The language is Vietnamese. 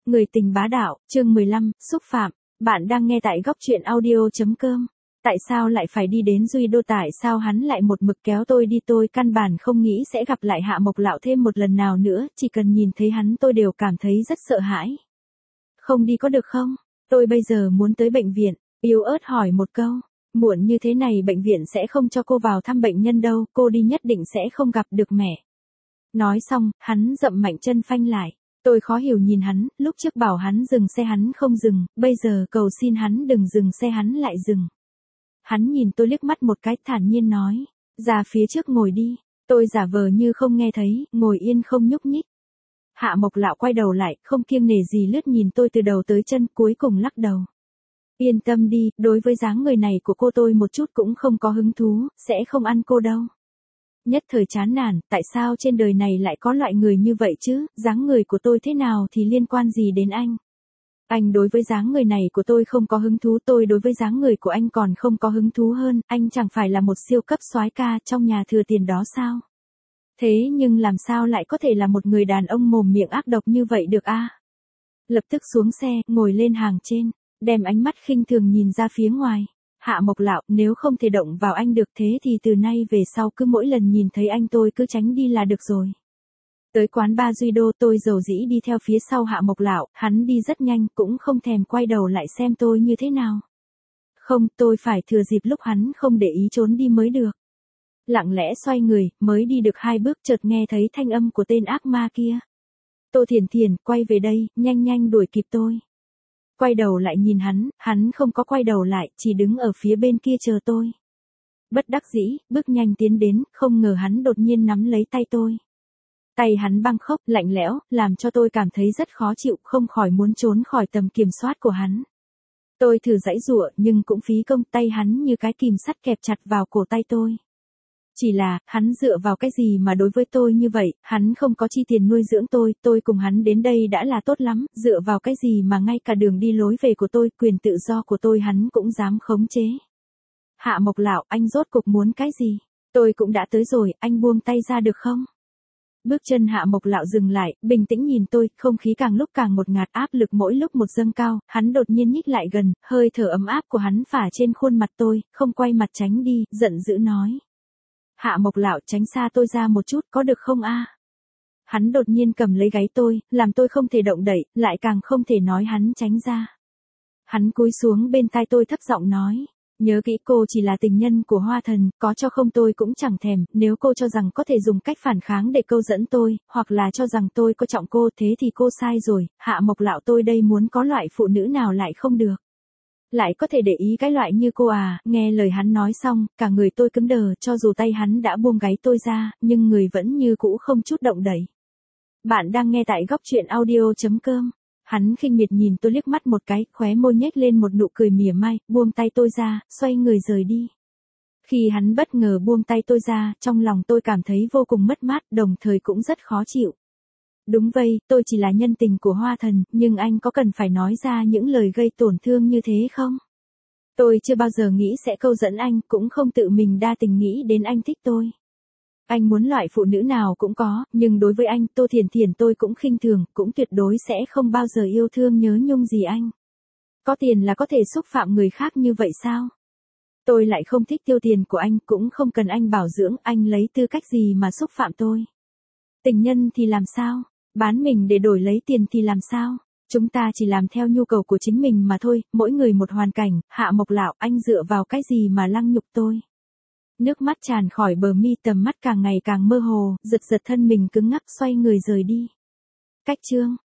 Người tình bá đạo, chương 15, xúc phạm. Bạn đang nghe tại góc truyện audio.com. Tại sao lại phải đi đến Duy Đô, tại sao hắn lại một mực kéo tôi đi, tôi căn bản không nghĩ sẽ gặp lại Hạ Mộc Lạo thêm một lần nào nữa, chỉ cần nhìn thấy hắn tôi đều cảm thấy rất sợ hãi. Không đi có được không? Tôi bây giờ muốn tới bệnh viện, yếu ớt hỏi một câu. Muộn như thế này bệnh viện sẽ không cho cô vào thăm bệnh nhân đâu, cô đi nhất định sẽ không gặp được mẹ. Nói xong, hắn dậm mạnh chân phanh lại. Tôi khó hiểu nhìn hắn, lúc trước bảo hắn dừng xe hắn không dừng, bây giờ cầu xin hắn đừng dừng xe hắn lại dừng. Hắn nhìn tôi liếc mắt một cái, thản nhiên nói, ra phía trước ngồi đi. Tôi giả vờ như không nghe thấy, ngồi yên không nhúc nhích. Hạ Mộc Lạo quay đầu lại, không kiêng nể gì lướt nhìn tôi từ đầu tới chân, cuối cùng lắc đầu. Yên tâm đi, đối với dáng người này của cô tôi một chút cũng không có hứng thú, sẽ không ăn cô đâu. Nhất thời chán nản, tại sao trên đời này lại có loại người như vậy chứ, dáng người của tôi thế nào thì liên quan gì đến anh. Anh đối với dáng người này của tôi không có hứng thú, tôi đối với dáng người của anh còn không có hứng thú hơn, anh chẳng phải là một siêu cấp soái ca trong nhà thừa tiền đó sao? Thế nhưng làm sao lại có thể là một người đàn ông mồm miệng ác độc như vậy được a? Lập tức xuống xe, ngồi lên hàng trên, đem ánh mắt khinh thường nhìn ra phía ngoài. Hạ Mộc Lạo, nếu không thể động vào anh được thế thì từ nay về sau cứ mỗi lần nhìn thấy anh tôi cứ tránh đi là được rồi. Tới quán bar Duy Đô, tôi dầu dĩ đi theo phía sau Hạ Mộc Lạo, hắn đi rất nhanh, cũng không thèm quay đầu lại xem tôi như thế nào. Không, tôi phải thừa dịp lúc hắn không để ý trốn đi mới được. Lặng lẽ xoay người, mới đi được 2 bước chợt nghe thấy thanh âm của tên ác ma kia. Tô Thiển Thiển, quay về đây, nhanh nhanh đuổi kịp tôi. Quay đầu lại nhìn hắn không có quay đầu lại, chỉ đứng ở phía bên kia chờ tôi. Bất đắc dĩ, bước nhanh tiến đến, không ngờ hắn đột nhiên nắm lấy tay tôi. Tay hắn băng khốc, lạnh lẽo, làm cho tôi cảm thấy rất khó chịu, không khỏi muốn trốn khỏi tầm kiểm soát của hắn. Tôi thử giãy giụa, nhưng cũng phí công, tay hắn như cái kìm sắt kẹp chặt vào cổ tay tôi. Chỉ là, hắn dựa vào cái gì mà đối với tôi như vậy, hắn không có chi tiền nuôi dưỡng tôi cùng hắn đến đây đã là tốt lắm, dựa vào cái gì mà ngay cả đường đi lối về của tôi, quyền tự do của tôi hắn cũng dám khống chế. Hạ Mộc Lạo, anh rốt cục muốn cái gì? Tôi cũng đã tới rồi, anh buông tay ra được không? Bước chân Hạ Mộc Lạo dừng lại, bình tĩnh nhìn tôi, không khí càng lúc càng ngột ngạt, áp lực mỗi lúc một dâng cao, hắn đột nhiên nhích lại gần, hơi thở ấm áp của hắn phả trên khuôn mặt tôi, không quay mặt tránh đi, giận dữ nói. Hạ Mộc Lạo, tránh xa tôi ra một chút, có được không a? Hắn đột nhiên cầm lấy gáy tôi, làm tôi không thể động đậy, lại càng không thể nói hắn tránh ra. Hắn cúi xuống bên tai tôi thấp giọng nói, nhớ kỹ cô chỉ là tình nhân của Hoa Thần, có cho không tôi cũng chẳng thèm, nếu cô cho rằng có thể dùng cách phản kháng để câu dẫn tôi, hoặc là cho rằng tôi coi trọng cô, thế thì cô sai rồi, Hạ Mộc Lạo, tôi đây muốn có loại phụ nữ nào lại không được. Lại có thể để ý cái loại như cô à, nghe lời hắn nói xong, cả người tôi cứng đờ, cho dù tay hắn đã buông gáy tôi ra, nhưng người vẫn như cũ không chút động đậy. Bạn đang nghe tại góc truyện audio.com. Hắn khinh miệt nhìn tôi liếc mắt một cái, khóe môi nhếch lên một nụ cười mỉa mai, buông tay tôi ra, xoay người rời đi. Khi hắn bất ngờ buông tay tôi ra, trong lòng tôi cảm thấy vô cùng mất mát, đồng thời cũng rất khó chịu. Đúng vậy, tôi chỉ là nhân tình của Hoa Thần, nhưng anh có cần phải nói ra những lời gây tổn thương như thế không? Tôi chưa bao giờ nghĩ sẽ câu dẫn anh, cũng không tự mình đa tình nghĩ đến anh thích tôi. Anh muốn loại phụ nữ nào cũng có, nhưng đối với anh, Tô Thiển Thiển tôi cũng khinh thường, cũng tuyệt đối sẽ không bao giờ yêu thương nhớ nhung gì anh. Có tiền là có thể xúc phạm người khác như vậy sao? Tôi lại không thích tiêu tiền của anh, cũng không cần anh bảo dưỡng, anh lấy tư cách gì mà xúc phạm tôi? Tình nhân thì làm sao? Bán mình để đổi lấy tiền thì làm sao? Chúng ta chỉ làm theo nhu cầu của chính mình mà thôi, mỗi người một hoàn cảnh, Hạ Mộc Lạo, anh dựa vào cái gì mà lăng nhục tôi? Nước mắt tràn khỏi bờ mi, tầm mắt càng ngày càng mơ hồ, giật giật thân mình cứng ngắc, xoay người rời đi. Cách chương